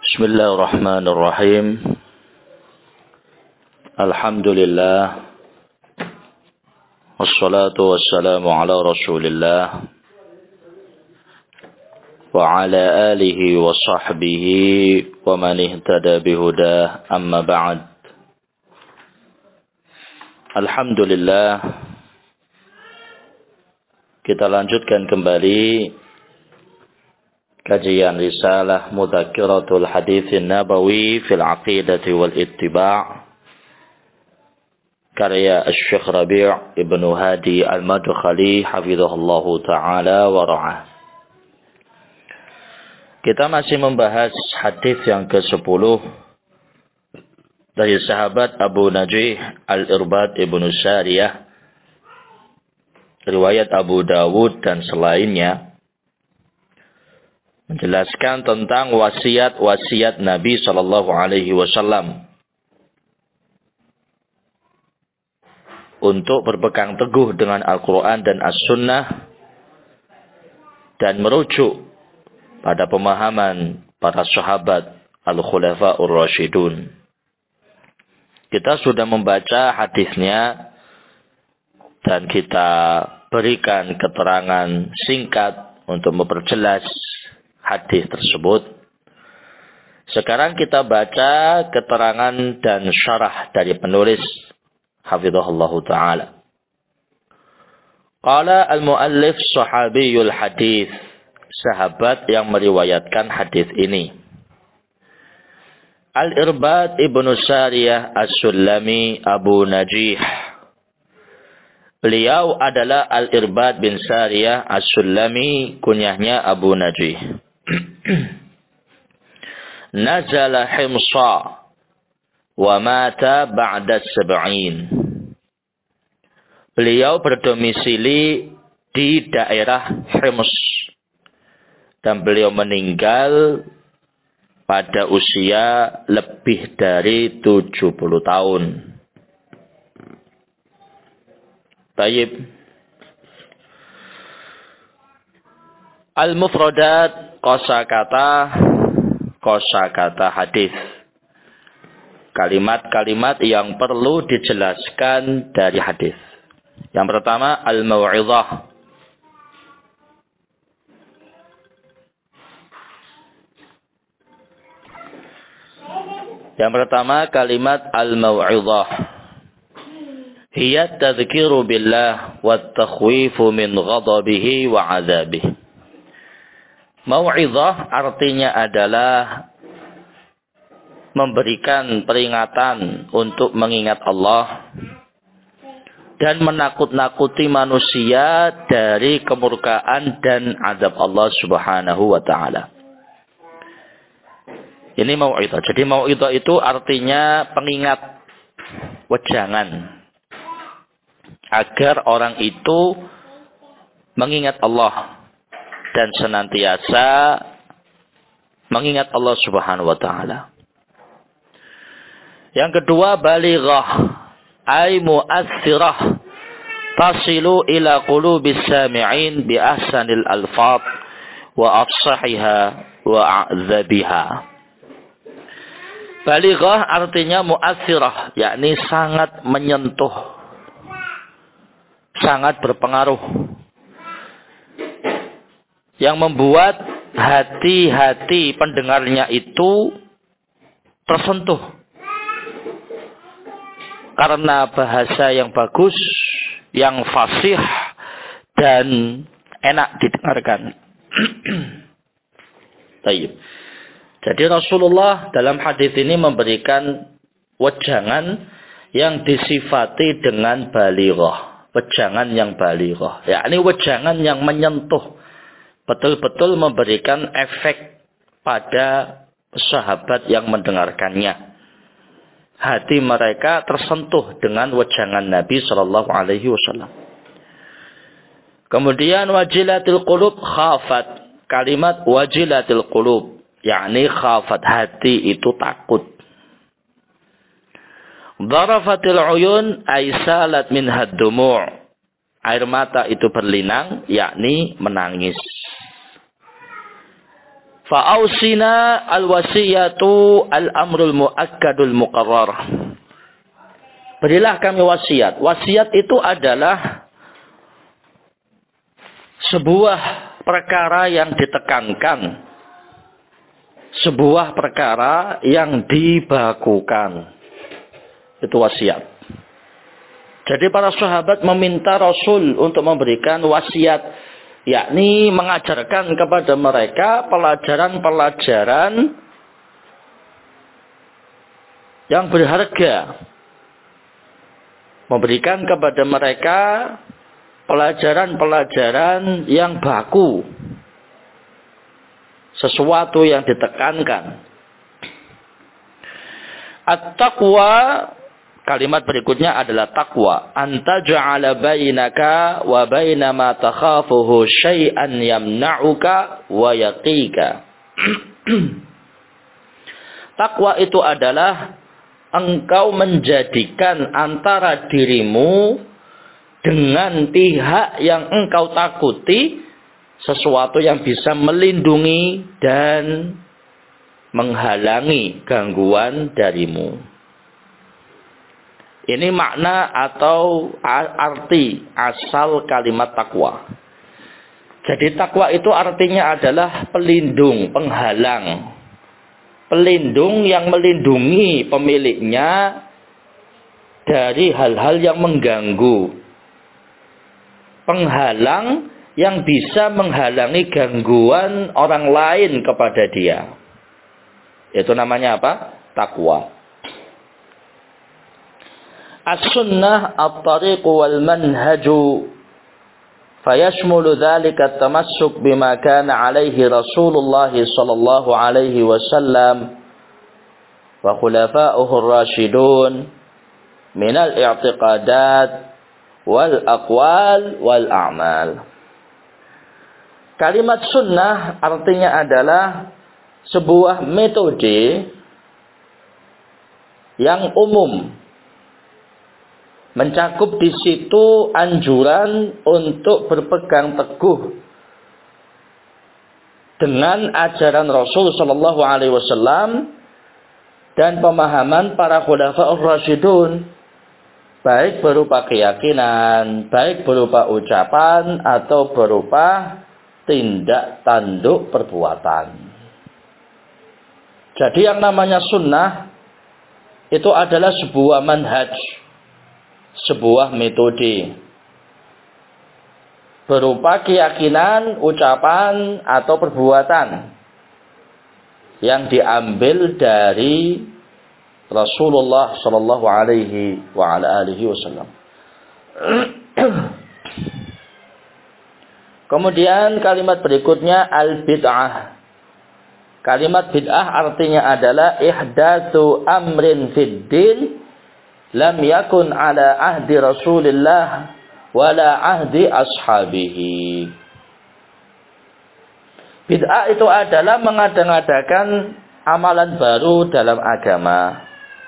Bismillahirrahmanirrahim. Alhamdulillah. Wassalatu wassalamu ala Rasulillah wa ala alihi wa sahbihi wa man ihtada bihudah, amma ba'd. Alhamdulillah, kita lanjutkan kembali kajian risalah Mudzakkiratul Haditsin Nabawi fil Aqidati wal Ittiba' karya Asy-Syaikh Rabi' Ibnu Hadi Al-Madkhali hafizahullahu taala wa ra'ah. Kita masih membahas hadis yang ke-10 dari sahabat Abu Najih Al-Irbad Ibnu Sariyah, riwayat Abu Dawud dan selainnya, menjelaskan tentang wasiat-wasiat Nabi Shallallahu Alaihi Wasallam untuk berpegang teguh dengan Al-Quran dan As-Sunnah dan merujuk pada pemahaman para sahabat Al-Khulafa'ur Rasyidun. Kita sudah membaca hadisnya dan kita berikan keterangan singkat untuk memperjelas hadis tersebut. Sekarang kita baca keterangan dan syarah dari penulis hafizahullahu ta'ala. Qala al-muallif sahabiyul hadis, sahabat yang meriwayatkan hadis ini. Al-Irbad Ibnu Sariyah As-Sulami Abu Najih. Beliau adalah Al-Irbad bin Sariyah As-Sulami, kunyahnya Abu Najih. Nazala Himsa wa mata ba'da sab'in. Beliau berdomisili di daerah Hims dan beliau meninggal pada usia lebih dari 70 tahun. Baik. Al-mufradat, kosakata hadis. Kalimat-kalimat yang perlu dijelaskan dari hadis. Yang pertama, al-mau'izah. Yang pertama, kalimat al-mau'izah. Hiya tadhkiru billah wa takhwifu min ghadabihi wa azabihi. Mau'izah artinya adalah memberikan peringatan untuk mengingat Allah dan menakut-nakuti manusia dari kemurkaan dan azab Allah Subhanahu wa taala. Ini mau'izah. Jadi mau'izah itu artinya pengingat, wejangan, agar orang itu mengingat Allah dan senantiasa mengingat Allah Subhanahu wa taala. Yang kedua, balighah, ay mu'athirah, tasilu ila qulubis sami'in bi ahsanil alfaz wa afsahiha wa a'dzabiha. Balighah artinya mu'athirah, yakni sangat menyentuh, sangat berpengaruh, yang membuat hati-hati pendengarnya itu tersentuh karena bahasa yang bagus, yang fasih dan enak didengarkan. Baik. Jadi Rasulullah dalam hadis ini memberikan wejangan yang disifati dengan balighah, wejangan yang balighah, yakni wejangan yang menyentuh, betul-betul memberikan efek pada sahabat yang mendengarkannya. Hati mereka tersentuh dengan wejangan Nabi Shallallahu Alaihi Wasallam. Kemudian wajilatil qulub khafat. Kalimat wajilatil qulub, yakni khafat, hati itu takut. Dharafatil uyun ay salat minhad dumu'. Air mata itu berlinang, yakni menangis. Fa'ausina al-wasiyatu al-amrul muakkadul muqarrar. Berilah kami wasiat. Wasiat itu adalah sebuah perkara yang ditekankan. Sebuah perkara yang dibakukan. Itu wasiat. Jadi para sahabat meminta Rasul untuk memberikan wasiat. Yakni mengajarkan kepada mereka pelajaran-pelajaran yang berharga. Memberikan kepada mereka pelajaran-pelajaran yang baku. Sesuatu yang ditekankan. At-taqwa, kalimat berikutnya adalah taqwa. Anta ja'ala bainaka wa baina ma takhafuhu syai'an yamna'uka wa yaqika. Taqwa itu adalah engkau menjadikan antara dirimu dengan pihak yang engkau takuti sesuatu yang bisa melindungi dan menghalangi gangguan darimu. Ini makna atau arti asal kalimat takwa. Jadi takwa itu artinya adalah pelindung, penghalang. Pelindung yang melindungi pemiliknya dari hal-hal yang mengganggu. Penghalang yang bisa menghalangi gangguan orang lain kepada dia. Itu namanya apa? Takwa. As-sunnah at-tariq wal manhaju fayashmulu dhalika at-tamassuk bima kana alaihi Rasulullah sallallahu alaihi wasallam wa khulafa'uhu ar-rasyidun min al-i'tiqadat wal aqwal wal a'mal. Kalimat sunnah artinya adalah sebuah metode yang umum. Mencakup di situ anjuran untuk berpegang teguh dengan ajaran Rasul sallallahu alaihi wasallam dan pemahaman para khulafa'ur rasyidun, baik berupa keyakinan, baik berupa ucapan atau berupa tindak tanduk perbuatan. Jadi yang namanya sunnah itu adalah sebuah manhaj, sebuah metode berupa keyakinan, ucapan atau perbuatan yang diambil dari Rasulullah sallallahu alaihi wa ala alihi wasallam. Kemudian kalimat berikutnya al-bid'ah. Kalimat bid'ah artinya adalah ihdatsu amrin fid din lam yakun ala ahdi Rasulillah wala ahdi ashabihi. Bid'ah itu adalah mengada-ngadakan amalan baru dalam agama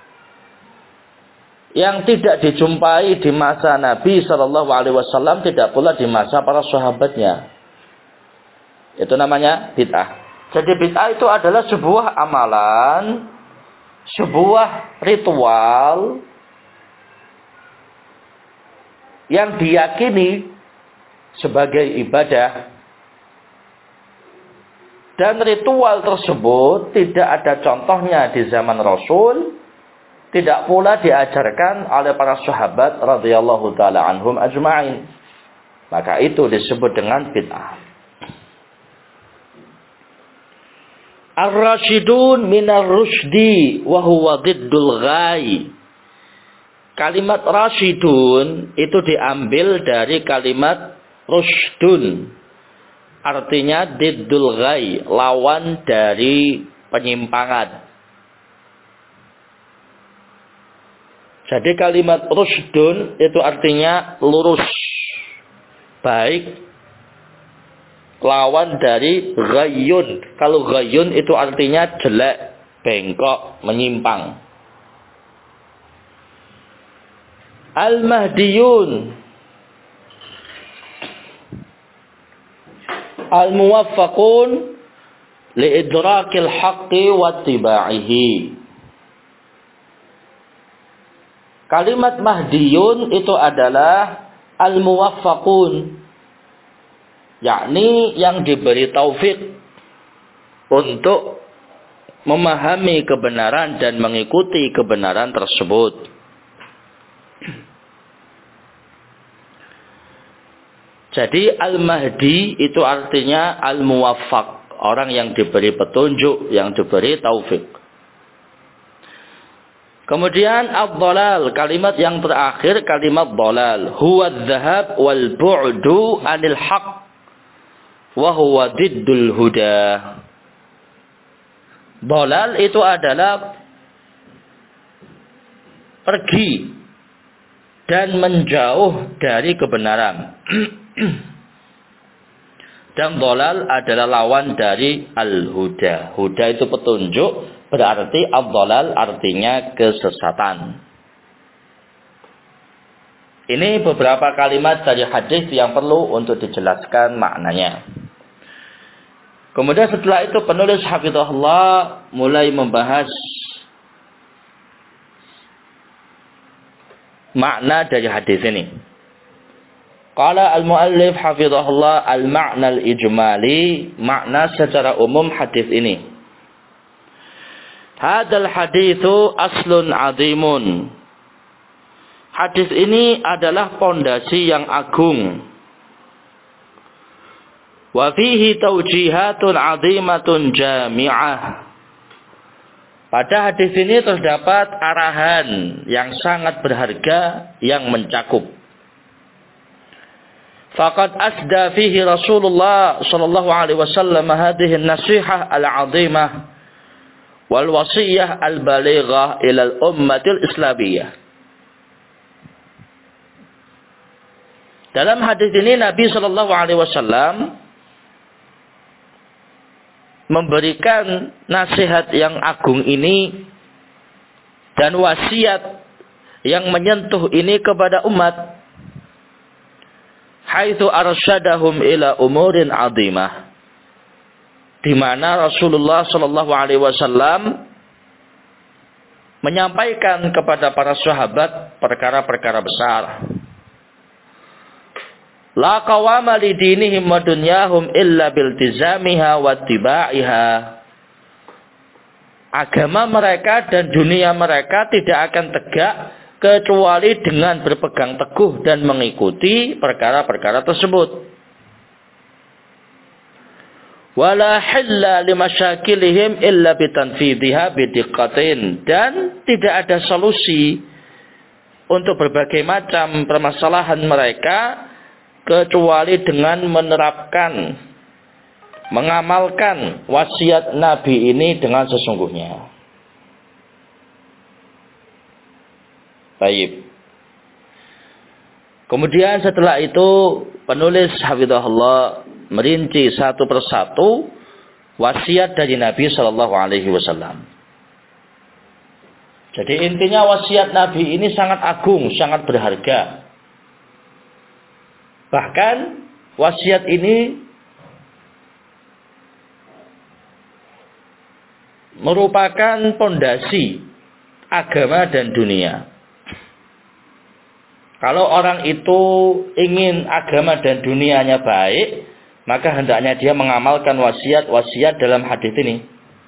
yang tidak dijumpai di masa Nabi sallallahu alaihi wasallam, tidak pula di masa para sahabatnya. Itu namanya bid'ah. Jadi bid'ah itu adalah sebuah amalan, sebuah ritual yang diyakini sebagai ibadah, dan ritual tersebut tidak ada contohnya di zaman Rasul, tidak pula diajarkan oleh para sahabat radhiyallahu taala anhum ajma'in. Maka itu disebut dengan bid'ah. Ar-rasyidun minar rusdi wa huwa diddul ghai. Kalimat rasyidun itu diambil dari kalimat rusdun. Artinya diddul ghai, lawan dari penyimpangan. Jadi kalimat rusdun itu artinya lurus, baik, lawan dari ghayyun. Kalau ghayyun itu artinya jelek, bengkok, menyimpang. Al-Mahdiyun Al-Muwaffaqun liidrakil haqqi wattiba'ihi. Kalimat mahdiyun itu adalah al-muwaffaqun, yakni yang diberi taufik untuk memahami kebenaran dan mengikuti kebenaran tersebut. Jadi al-mahdi itu artinya al-muwaffaq, orang yang diberi petunjuk, yang diberi taufik. Kemudian ad-dhalal, kalimat yang terakhir kalimat dhalal, huwa adh-dhahab wal bu'du 'anil haqq wa huwa diddul huda. Dhalal itu adalah pergi dan menjauh dari kebenaran. Dan dhalal adalah lawan dari al-huda. Huda itu petunjuk, berarti ad-dhalal artinya kesesatan. Ini beberapa kalimat dari hadis yang perlu untuk dijelaskan maknanya. Kemudian setelah itu penulis hafizahullah mulai membahas makna dari hadis ini. Qala al-muallif hafizahullah al-ma'na al-ijmali, makna secara umum hadis ini. Hadal haditsu aslun azimun. Hadis ini adalah pondasi yang agung. Wa fihi taujihatun azimatun jami'ah. Pada hadis ini terdapat arahan yang sangat berharga yang mencakup. Faqad asda fihi Rasulullah sallallahu alaihi wasallam hadhihi an-nasihah al-'azimah wal wasiyah al-balighah ila al-ummatil islamiyah. Dalam hadis ini Nabi sallallahu alaihi wasallam memberikan nasihat yang agung ini dan wasiat yang menyentuh ini kepada umat. Haitsu arsyadahum ila umurin 'azimah. Di mana Rasulullah sallallahu alaihi wasallam menyampaikan kepada para sahabat perkara-perkara besar. La qawama li dinihim wa dunyahum illa biltizamiha wa tibaiha. Agama mereka dan dunia mereka tidak akan tegak kecuali dengan berpegang teguh dan mengikuti perkara-perkara tersebut. Wala hilla limasyakilihim illa bitanfidhiha bidiqqatin. Dan tidak ada solusi untuk berbagai macam permasalahan mereka kecuali dengan menerapkan, mengamalkan wasiat Nabi ini dengan sesungguhnya. Baik. Kemudian setelah itu penulis hafizahullah merinci satu persatu wasiat dari Nabi sallallahu alaihi wasallam. Jadi intinya wasiat Nabi ini sangat agung, sangat berharga. Bahkan wasiat ini merupakan pondasi agama dan dunia. Kalau orang itu ingin agama dan dunianya baik, maka hendaknya dia mengamalkan wasiat-wasiat dalam hadis ini.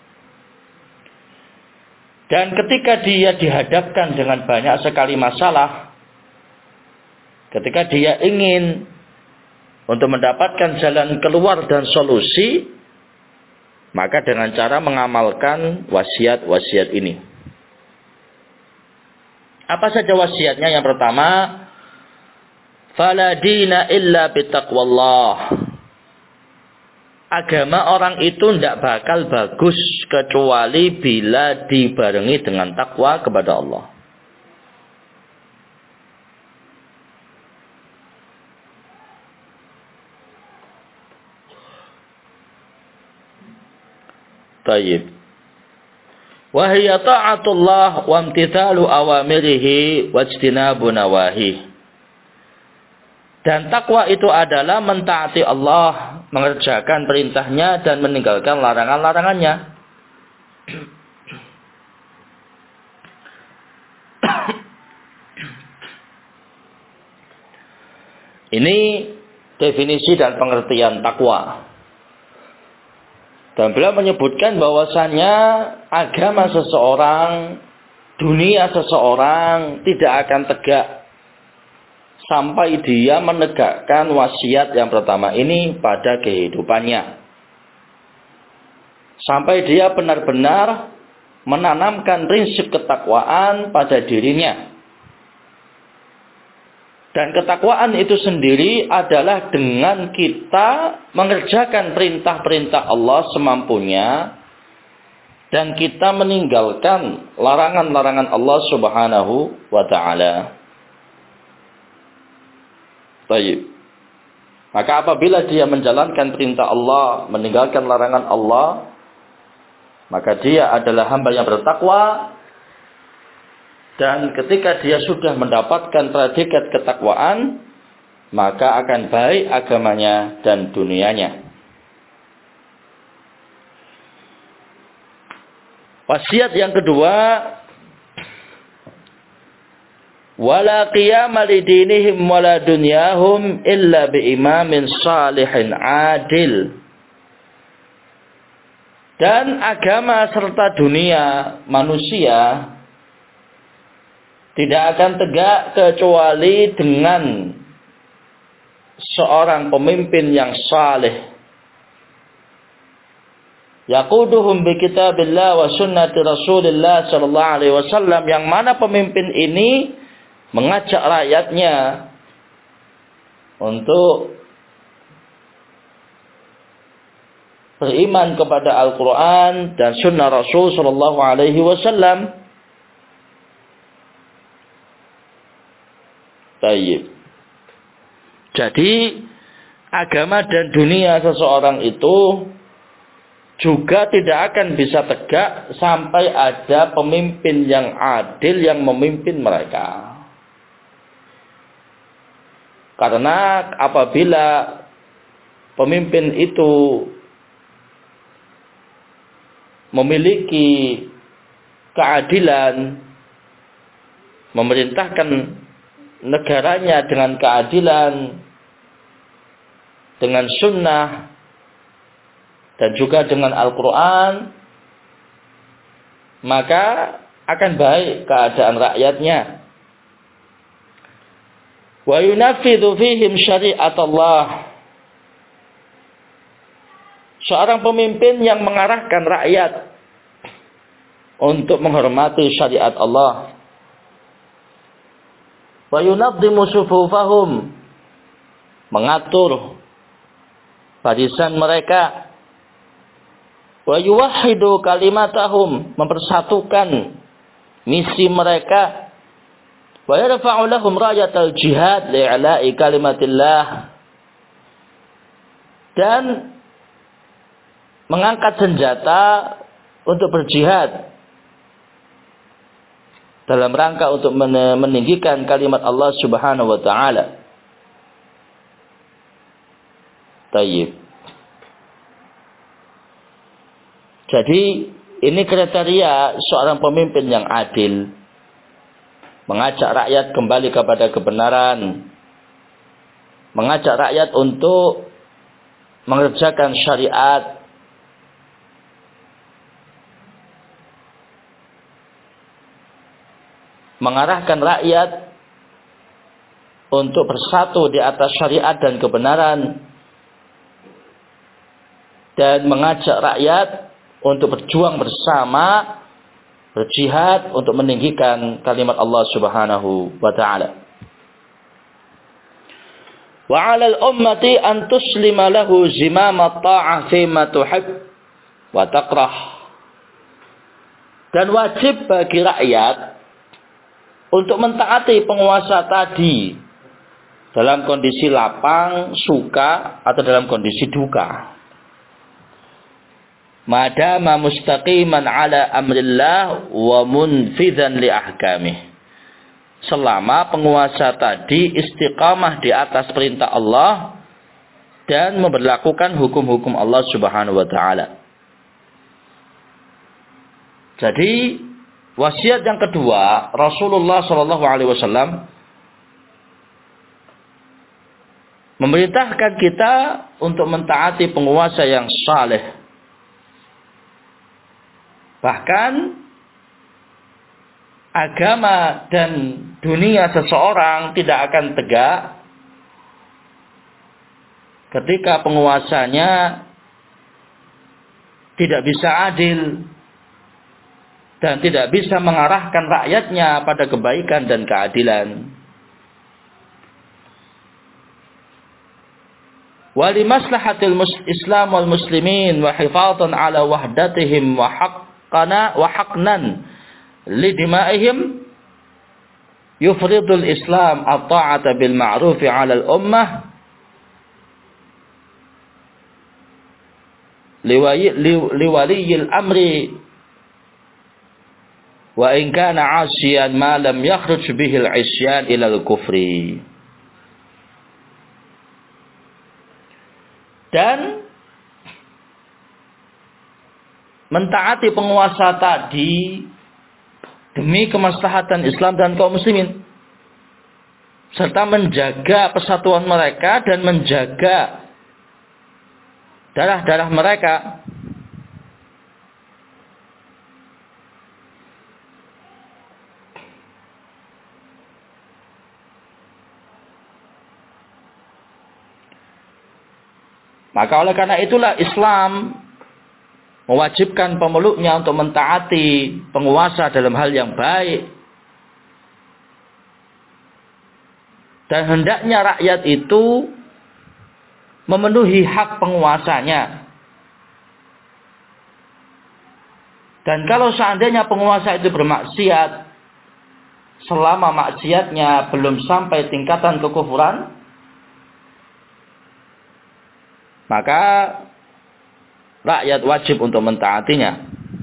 Dan ketika dia dihadapkan dengan banyak sekali masalah, ketika dia ingin untuk mendapatkan jalan keluar dan solusi, maka dengan cara mengamalkan wasiat-wasiat ini. Apa saja wasiatnya? Yang pertama, fala dina illa bitaqwallah. Agama orang itu tidak bakal bagus kecuali bila dibarengi dengan takwa kepada Allah. Baik. Wahia ta'atullah wa imtithalu awamirihi wa ijtinabu nawahi. Dan takwa itu adalah mentaati Allah, mengerjakan perintahnya dan meninggalkan larangan-larangannya. Ini definisi dan pengertian takwa. Dan beliau menyebutkan bahwasannya agama seseorang, dunia seseorang tidak akan tegak sampai dia menegakkan wasiat yang pertama ini pada kehidupannya. Sampai dia benar-benar menanamkan prinsip ketakwaan pada dirinya. Dan ketakwaan itu sendiri adalah dengan kita mengerjakan perintah-perintah Allah semampunya dan kita meninggalkan larangan-larangan Allah Subhanahu wa taala. Baik. Maka apabila dia menjalankan perintah Allah, meninggalkan larangan Allah, maka dia adalah hamba yang bertakwa. Dan ketika dia sudah mendapatkan predikat ketakwaan, maka akan baik agamanya dan dunianya. Wasiat yang kedua, wala qiyama lidinihim wala dunyahum illa biimamin salihin adil. Dan agama serta dunia manusia tidak akan tegak kecuali dengan seorang pemimpin yang saleh. Yaquduhum bi kitabillah wa sunnati Rasulillah sallallahu alaihi wasallam, yang mana pemimpin ini mengajak rakyatnya untuk beriman kepada Al-Qur'an dan sunnah Rasul sallallahu alaihi wasallam. Baik. Jadi agama dan dunia seseorang itu juga tidak akan bisa tegak sampai ada pemimpin yang adil yang memimpin mereka. Karena apabila pemimpin itu memiliki keadilan, memerintahkan negaranya dengan keadilan, dengan sunnah, dan juga dengan Al-Quran, maka akan baik keadaan rakyatnya. Wa yunafidhu fihim syariat Allah. Seorang pemimpin yang mengarahkan rakyat untuk menghormati syariat Allah. Wa yunaddimu sufufahum, mengatur barisan mereka. Wa yuwahhidu kalimatahum, mempersatukan misi mereka. Wa yarfa'u lahum rayatal jihad li'ala'i kalimatillah, dan mengangkat senjata untuk berjihad dalam rangka untuk meninggikan kalimat Allah Subhanahu wa taala. Tayyib. Jadi ini kriteria seorang pemimpin yang adil, mengajak rakyat kembali kepada kebenaran, mengajak rakyat untuk mengerjakan syariat, mengarahkan rakyat untuk bersatu di atas syariat dan kebenaran, dan mengajak rakyat untuk berjuang bersama, berjihad untuk meninggikan kalimat Allah Subhanahu wa taala. Wa 'alal ummati an tuslima lahu zimama ta'ah fima tuhib wa takrah. Dan wajib bagi rakyat untuk mentaati penguasa tadi dalam kondisi lapang, suka, atau dalam kondisi duka. Madama mustaqiman ala amrillah wa munfidhan li ahkamih. selama penguasa tadi istiqamah di atas perintah Allah dan memberlakukan hukum-hukum Allah Subhanahu wa taala. Jadi wasiat yang kedua, Rasulullah Shallallahu alaihi wasallam memerintahkan kita untuk mentaati penguasa yang saleh. Bahkan agama dan dunia seseorang tidak akan tegak ketika penguasanya tidak bisa adil dan tidak bisa mengarahkan rakyatnya pada kebaikan dan keadilan. Wali maslahatil Islam wal muslimin wa hifadzan ala wahdatihim wa haqqnan li dima'ihim yufridul Islam at-ta'ata bil ma'ruf 'ala al-ummah liwaliyil amri wa in kana 'asiyan ma lam yakhruj bihi al-'isyan ila al-kufri. Dan mentaati penguasa tadi demi kemaslahatan Islam dan kaum muslimin, serta menjaga persatuan mereka dan menjaga darah-darah mereka. Maka oleh karena itulah Islam mewajibkan pemeluknya untuk mentaati penguasa dalam hal yang baik. Dan hendaknya rakyat itu memenuhi hak penguasanya. Dan kalau seandainya penguasa itu bermaksiat, selama maksiatnya belum sampai tingkatan kekufuran, maka rakyat wajib untuk mentaatinya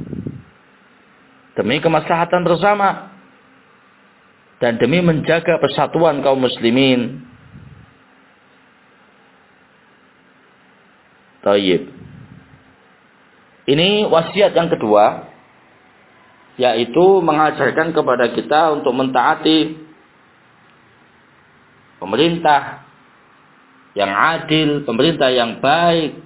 demi kemaslahatan bersama dan demi menjaga persatuan kaum muslimin. Tayyib. Ini wasiat yang kedua, yaitu mengajarkan kepada kita untuk mentaati pemerintah yang adil, pemerintah yang baik.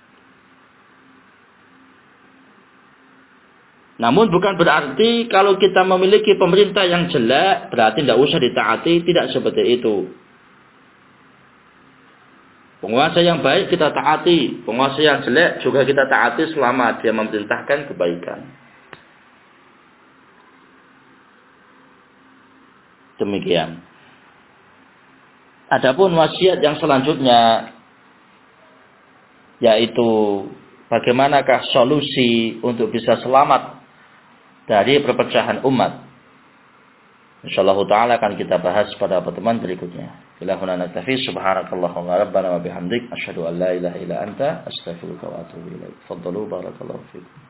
Namun bukan berarti kalau kita memiliki pemerintah yang jelek, berarti tidak usah ditaati, tidak seperti itu. Penguasa yang baik kita taati, penguasa yang jelek juga kita taati selama dia memerintahkan kebaikan. Demikian. Adapun wasiat yang selanjutnya, yaitu bagaimanakah solusi untuk bisa selamat dari perpecahan umat. Insyaallah taala akan kita bahas pada pertemuan berikutnya. Ilahuna naktafi subhanakallahumma rabbana wa bihamdik asyhadu an la ilaha illa anta astaghfiruka wa atubu ilaik. Faddalu barakallahu fikum.